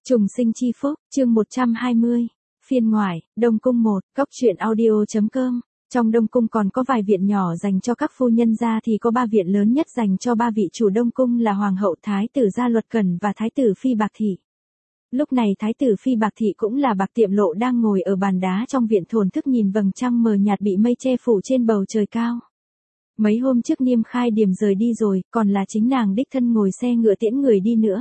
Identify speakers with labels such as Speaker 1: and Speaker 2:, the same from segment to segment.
Speaker 1: Trùng sinh chi phúc, chương 120, phiên ngoại, Đông Cung 1, góc truyện audio.com. Trong Đông Cung còn có vài viện nhỏ dành cho các phu nhân gia thì có 3 viện lớn nhất dành cho 3 vị chủ Đông Cung là Hoàng hậu Thái tử Gia Luật Cẩn và Thái tử Phi Bạc Thị. Lúc này Thái tử Phi Bạc Thị cũng là Bạc Tiệm Lộ đang ngồi ở bàn đá trong viện thổn thức nhìn vầng trăng mờ nhạt bị mây che phủ trên bầu trời cao. Mấy hôm trước Niêm Khai Điềm rời đi rồi, còn là chính nàng đích thân ngồi xe ngựa tiễn người đi nữa.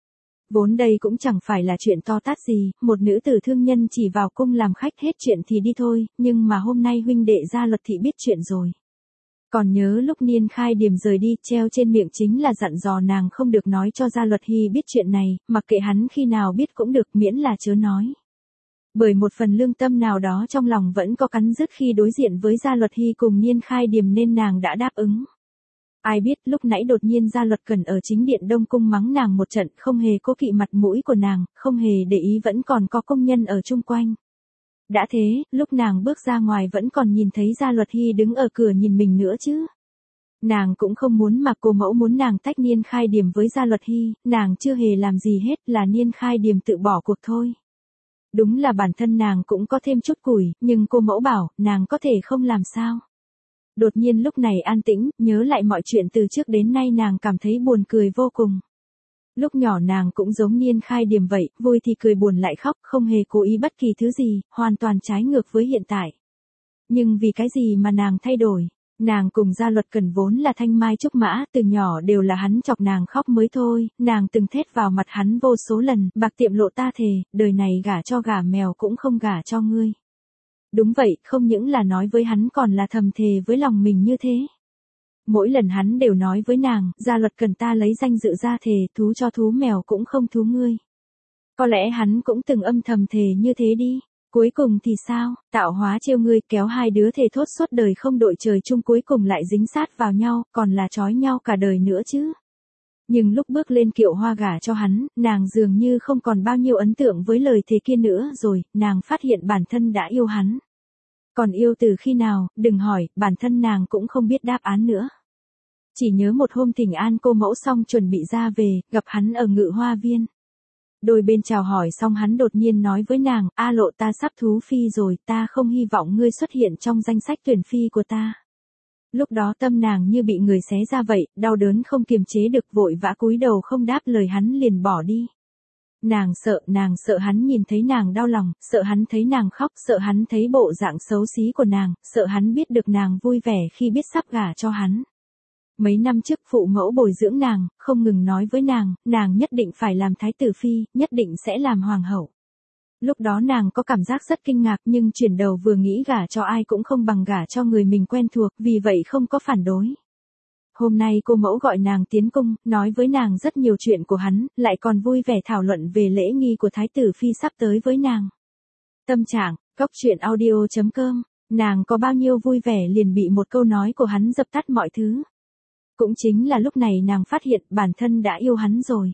Speaker 1: Vốn đây cũng chẳng phải là chuyện to tát gì, một nữ tử thương nhân chỉ vào cung làm khách hết chuyện thì đi thôi, nhưng mà hôm nay huynh đệ Gia Luật Thị biết chuyện rồi. Còn nhớ lúc Niên Khai Điềm rời đi, treo trên miệng chính là dặn dò nàng không được nói cho Gia Luật Hy biết chuyện này, mặc kệ hắn khi nào biết cũng được miễn là chớ nói. Bởi một phần lương tâm nào đó trong lòng vẫn có cắn rứt khi đối diện với Gia Luật Hy cùng Niên Khai Điềm nên nàng đã đáp ứng. Ai biết lúc nãy đột nhiên Gia Luật Cẩn ở chính điện Đông Cung mắng nàng một trận, không hề cố kỵ mặt mũi của nàng, không hề để ý vẫn còn có công nhân ở chung quanh. Đã thế, lúc nàng bước ra ngoài vẫn còn nhìn thấy Gia Luật Hy đứng ở cửa nhìn mình nữa chứ. Nàng cũng không muốn mà cô mẫu muốn nàng tách Niên Khai Điềm với Gia Luật Hy, nàng chưa hề làm gì hết, là Niên Khai Điềm tự bỏ cuộc thôi. Đúng là bản thân nàng cũng có thêm chút củi, nhưng cô mẫu bảo, nàng có thể không làm sao. Đột nhiên lúc này an tĩnh, nhớ lại mọi chuyện từ trước đến nay nàng cảm thấy buồn cười vô cùng. Lúc nhỏ nàng cũng giống Niên Khai Điềm vậy, vui thì cười buồn lại khóc, không hề cố ý bất kỳ thứ gì, hoàn toàn trái ngược với hiện tại. Nhưng vì cái gì mà nàng thay đổi? Nàng cùng Gia Luật Cẩn vốn là thanh mai trúc mã, từ nhỏ đều là hắn chọc nàng khóc mới thôi, nàng từng thét vào mặt hắn vô số lần, Bạc Tiệm Lộ ta thề, đời này gả cho gả mèo cũng không gả cho ngươi. Đúng vậy, không những là nói với hắn còn là thầm thề với lòng mình như thế. Mỗi lần hắn đều nói với nàng, Gia Luật Cẩn ta lấy danh dự ra thề, thú cho thú mèo cũng không thú ngươi. Có lẽ hắn cũng từng âm thầm thề như thế đi. Cuối cùng thì sao, tạo hóa trêu ngươi kéo hai đứa thề thốt suốt đời không đội trời chung cuối cùng lại dính sát vào nhau, còn là trói nhau cả đời nữa chứ. Nhưng lúc bước lên kiệu hoa gả cho hắn, nàng dường như không còn bao nhiêu ấn tượng với lời thề kia nữa rồi, nàng phát hiện bản thân đã yêu hắn. Còn yêu từ khi nào, đừng hỏi, bản thân nàng cũng không biết đáp án nữa. Chỉ nhớ một hôm thỉnh an cô mẫu xong chuẩn bị ra về, gặp hắn ở Ngự Hoa Viên. Đôi bên chào hỏi xong hắn đột nhiên nói với nàng, A Lộ ta sắp thú phi rồi, ta không hy vọng ngươi xuất hiện trong danh sách tuyển phi của ta. Lúc đó tâm nàng như bị người xé ra vậy, đau đớn không kiềm chế được vội vã cúi đầu không đáp lời hắn liền bỏ đi. Nàng sợ hắn nhìn thấy nàng đau lòng, sợ hắn thấy nàng khóc, sợ hắn thấy bộ dạng xấu xí của nàng, sợ hắn biết được nàng vui vẻ khi biết sắp gả cho hắn. Mấy năm trước phụ mẫu bồi dưỡng nàng, không ngừng nói với nàng nhất định phải làm thái tử phi, nhất định sẽ làm hoàng hậu. Lúc đó nàng có cảm giác rất kinh ngạc nhưng chuyển đầu vừa nghĩ gả cho ai cũng không bằng gả cho người mình quen thuộc, vì vậy không có phản đối. Hôm nay cô mẫu gọi nàng tiến cung, nói với nàng rất nhiều chuyện của hắn, lại còn vui vẻ thảo luận về lễ nghi của thái tử phi sắp tới với nàng. Tâm trạng, góc truyện audio.com, nàng có bao nhiêu vui vẻ liền bị một câu nói của hắn dập tắt mọi thứ. Cũng chính là lúc này nàng phát hiện bản thân đã yêu hắn rồi.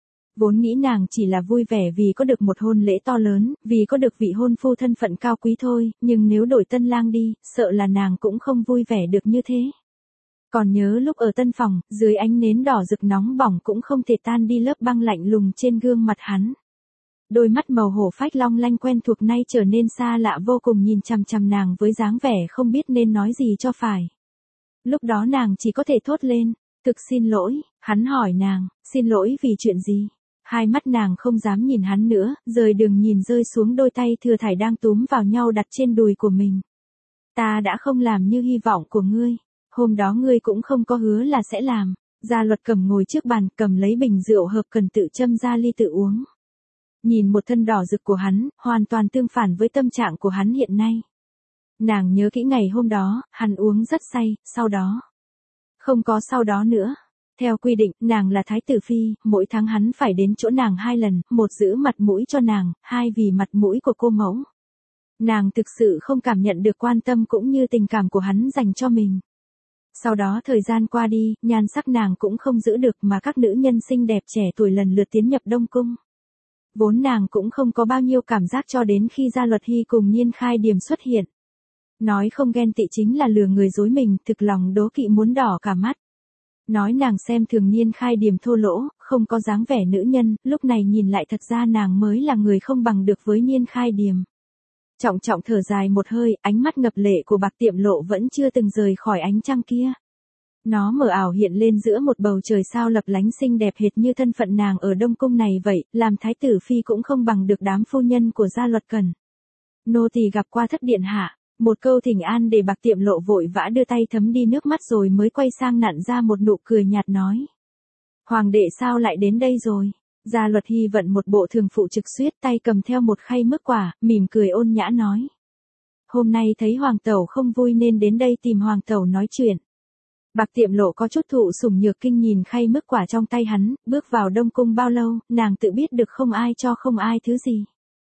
Speaker 1: Vốn nghĩ nàng chỉ là vui vẻ vì có được một hôn lễ to lớn, vì có được vị hôn phu thân phận cao quý thôi, nhưng nếu đổi tân lang đi, sợ là nàng cũng không vui vẻ được như thế. Còn nhớ lúc ở tân phòng, dưới ánh nến đỏ rực nóng bỏng cũng không thể tan đi lớp băng lạnh lùng trên gương mặt hắn. Đôi mắt màu hổ phách long lanh quen thuộc nay trở nên xa lạ vô cùng nhìn chằm chằm nàng với dáng vẻ không biết nên nói gì cho phải. Lúc đó nàng chỉ có thể thốt lên, thực xin lỗi, hắn hỏi nàng, xin lỗi vì chuyện gì? Hai mắt nàng không dám nhìn hắn nữa, rời đường nhìn rơi xuống đôi tay thừa thải đang túm vào nhau đặt trên đùi của mình. Ta đã không làm như hy vọng của ngươi, hôm đó ngươi cũng không có hứa là sẽ làm. Gia Luật Cẩm ngồi trước bàn, cầm lấy bình rượu hợp cần tự châm ra ly tự uống. Nhìn một thân đỏ rực của hắn, hoàn toàn tương phản với tâm trạng của hắn hiện nay. Nàng nhớ kỹ ngày hôm đó, hắn uống rất say, sau đó. Không có sau đó nữa. Theo quy định, nàng là thái tử phi, mỗi tháng hắn phải đến chỗ nàng 2 lần, một giữ mặt mũi cho nàng, 2 vì mặt mũi của cô mẫu. Nàng thực sự không cảm nhận được quan tâm cũng như tình cảm của hắn dành cho mình. Sau đó thời gian qua đi, nhan sắc nàng cũng không giữ được mà các nữ nhân xinh đẹp trẻ tuổi lần lượt tiến nhập Đông Cung. Vốn nàng cũng không có bao nhiêu cảm giác cho đến khi Gia Luật Hy cùng Niên Khai Điềm xuất hiện. Nói không ghen tị chính là lừa người dối mình, thực lòng đố kỵ muốn đỏ cả mắt. Nói nàng xem thường Niên Khai Điềm thô lỗ, không có dáng vẻ nữ nhân, lúc này nhìn lại thật ra nàng mới là người không bằng được với Niên Khai Điềm. Trọng trọng thở dài một hơi, ánh mắt ngập lệ của Bạc Tiệm Lộ vẫn chưa từng rời khỏi ánh trăng kia. Nó mờ ảo hiện lên giữa một bầu trời sao lập lánh xinh đẹp hệt như thân phận nàng ở Đông Cung này vậy, làm thái tử phi cũng không bằng được đám phu nhân của Gia Luật Cần. Nô tỳ gặp qua thất điện hạ, một câu thỉnh an để Bạc Tiệm Lộ vội vã đưa tay thấm đi nước mắt rồi mới quay sang nặn ra một nụ cười nhạt nói. Hoàng đệ sao lại đến đây rồi? Gia Luật Hy vận một bộ thường phụ trực xuyết tay cầm theo một khay mứt quả, mỉm cười ôn nhã nói. Hôm nay thấy Hoàng tẩu không vui nên đến đây tìm Hoàng tẩu nói chuyện. Bạc Tiệm Lộ có chút thụ sủng nhược kinh nhìn khay mứt quả trong tay hắn, bước vào Đông Cung bao lâu, nàng tự biết được không ai cho không ai thứ gì.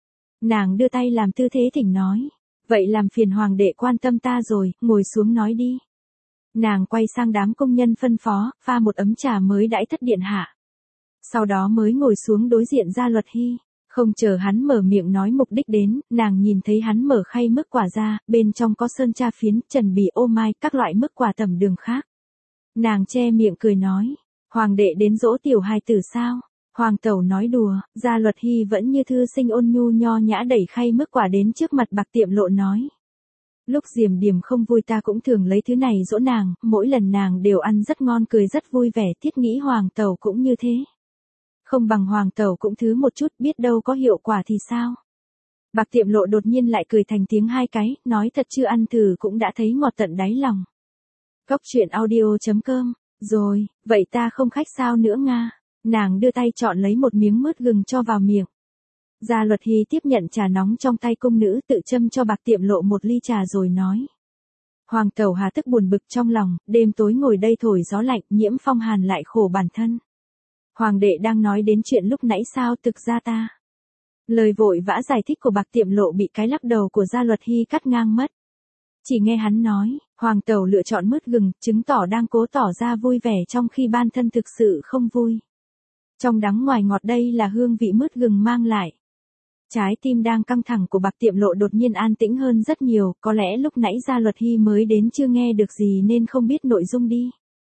Speaker 1: Nàng đưa tay làm tư thế thỉnh nói. Vậy làm phiền Hoàng đệ quan tâm ta rồi, ngồi xuống nói đi. Nàng quay sang đám công nhân phân phó, pha một ấm trà mới đãi thất điện hạ. Sau đó mới ngồi xuống đối diện Gia Luật Hy. Không chờ hắn mở miệng nói mục đích đến, nàng nhìn thấy hắn mở khay mứt quả ra, bên trong có sơn tra phiến, trần bì ô mai, các loại mứt quả tầm đường khác. Nàng che miệng cười nói, Hoàng đệ đến dỗ tiểu hài tử sao? Hoàng tẩu nói đùa, Gia Luật Hy vẫn như thư sinh ôn nhu nho nhã đẩy khay mứt quả đến trước mặt Bạc Tiệm Lộ nói. Lúc Diềm Điềm không vui ta cũng thường lấy thứ này dỗ nàng, mỗi lần nàng đều ăn rất ngon cười rất vui vẻ, thiết nghĩ Hoàng tẩu cũng như thế. Không bằng Hoàng tẩu cũng thứ một chút, biết đâu có hiệu quả thì sao? Bạc Tiệm Lộ đột nhiên lại cười thành tiếng hai cái, nói thật chưa ăn thử cũng đã thấy ngọt tận đáy lòng. Góc truyện audio.com, rồi, vậy ta không khách sao nữa nga. Nàng đưa tay chọn lấy một miếng mứt gừng cho vào miệng. Gia Luật Hy tiếp nhận trà nóng trong tay cung nữ tự châm cho Bạc Tiệm Lộ một ly trà rồi nói. Hoàng tẩu hà tức buồn bực trong lòng, đêm tối ngồi đây thổi gió lạnh, nhiễm phong hàn lại khổ bản thân. Hoàng đệ đang nói đến chuyện lúc nãy sao, thực ra ta. Lời vội vã giải thích của Bạc Tiệm Lộ bị cái lắc đầu của Gia Luật Hy cắt ngang mất. Chỉ nghe hắn nói, Hoàng tẩu lựa chọn mứt gừng, chứng tỏ đang cố tỏ ra vui vẻ trong khi bản thân thực sự không vui. Trong đắng ngoài ngọt đây là hương vị mứt gừng mang lại. Trái tim đang căng thẳng của Bạc Tiệm Lộ đột nhiên an tĩnh hơn rất nhiều, có lẽ lúc nãy Gia Luật Hy mới đến chưa nghe được gì nên không biết nội dung đi.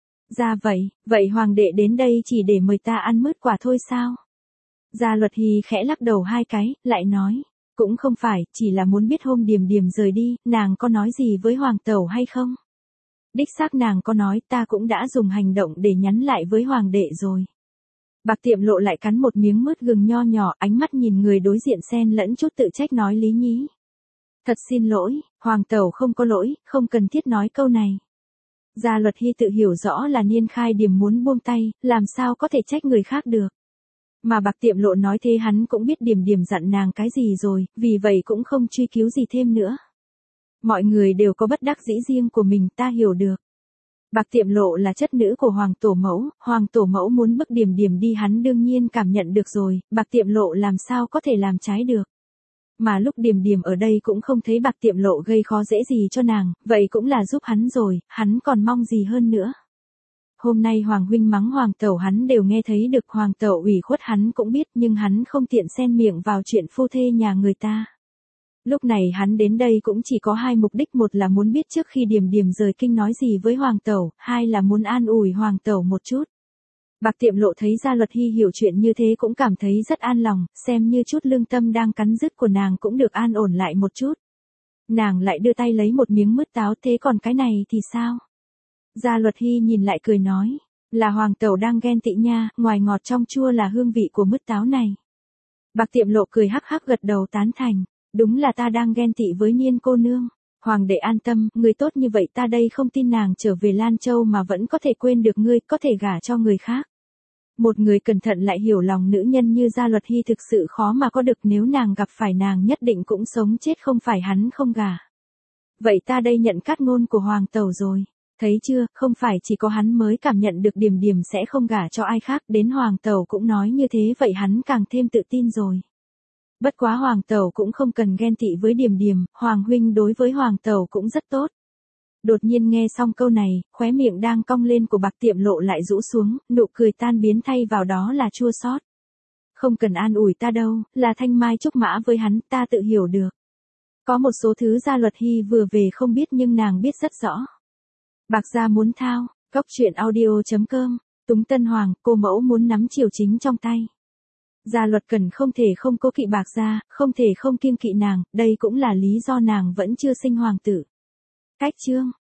Speaker 1: Ra vậy Hoàng đệ đến đây chỉ để mời ta ăn mứt quả thôi sao? Gia Luật Hy khẽ lắc đầu hai cái, lại nói, cũng không phải, chỉ là muốn biết hôm Điềm Điềm rời đi, nàng có nói gì với Hoàng tẩu hay không? Đích xác nàng có nói, ta cũng đã dùng hành động để nhắn lại với Hoàng đệ rồi. Bạc Tiệm Lộ lại cắn một miếng mứt gừng nho nhỏ, ánh mắt nhìn người đối diện xen lẫn chút tự trách nói lý nhí. Thật xin lỗi, Hoàng tẩu không có lỗi, không cần thiết nói câu này. Gia Luật Hy tự hiểu rõ là Niên Khai Điềm muốn buông tay, làm sao có thể trách người khác được. Mà Bạc Tiệm Lộ nói thế hắn cũng biết Điềm Điềm dặn nàng cái gì rồi, vì vậy cũng không truy cứu gì thêm nữa. Mọi người đều có bất đắc dĩ riêng của mình, ta hiểu được. Bạc Tiệm Lộ là chất nữ của Hoàng tổ mẫu muốn bức Điềm Điềm đi hắn đương nhiên cảm nhận được rồi, Bạc Tiệm Lộ làm sao có thể làm trái được. Mà lúc Điềm Điềm ở đây cũng không thấy Bạc Tiệm Lộ gây khó dễ gì cho nàng, vậy cũng là giúp hắn rồi, hắn còn mong gì hơn nữa. Hôm nay Hoàng huynh mắng Hoàng tẩu hắn đều nghe thấy được, Hoàng tẩu ủy khuất hắn cũng biết nhưng hắn không tiện xen miệng vào chuyện phu thê nhà người ta. Lúc này hắn đến đây cũng chỉ có hai mục đích, một là muốn biết trước khi Điềm Điềm rời kinh nói gì với Hoàng tẩu, hai là muốn an ủi Hoàng tẩu một chút. Bạc Tiệm Lộ thấy Gia Luật Hy hiểu chuyện như thế cũng cảm thấy rất an lòng, xem như chút lương tâm đang cắn rứt của nàng cũng được an ổn lại một chút. Nàng lại đưa tay lấy một miếng mứt táo, thế còn cái này thì sao? Gia Luật Hy nhìn lại cười nói, là Hoàng tẩu đang ghen tị nha, ngoài ngọt trong chua là hương vị của mứt táo này. Bạc Tiệm Lộ cười hắc hắc gật đầu tán thành, đúng là ta đang ghen tị với Niên cô nương. Hoàng đệ an tâm, người tốt như vậy ta đây không tin nàng trở về Lan Châu mà vẫn có thể quên được ngươi, có thể gả cho người khác. Một người cẩn thận lại hiểu lòng nữ nhân như Gia Luật Hy thực sự khó mà có được, nếu nàng gặp phải nàng nhất định cũng sống chết không phải hắn không gả. Vậy ta đây nhận cát ngôn của Hoàng tẩu rồi. Thấy chưa, không phải chỉ có hắn mới cảm nhận được Điềm Điềm sẽ không gả cho ai khác, đến Hoàng tẩu cũng nói như thế, vậy hắn càng thêm tự tin rồi. Bất quá Hoàng tẩu cũng không cần ghen tị với Điềm Điềm, Hoàng huynh đối với Hoàng tẩu cũng rất tốt. Đột nhiên nghe xong câu này, khóe miệng đang cong lên của Bạc Tiệm Lộ lại rũ xuống, nụ cười tan biến thay vào đó là chua xót. Không cần an ủi ta đâu, là thanh mai trúc mã với hắn, ta tự hiểu được. Có một số thứ Gia Luật Hy vừa về không biết nhưng nàng biết rất rõ. Bạc gia muốn thao, góc truyện audio.com Túng tân hoàng, cô mẫu muốn nắm triều chính trong tay. Gia Luật Cần không thể không cố kỵ Bạc Gia, không thể không kiêng kỵ nàng, đây cũng là lý do nàng vẫn chưa sinh hoàng tử. Cách chương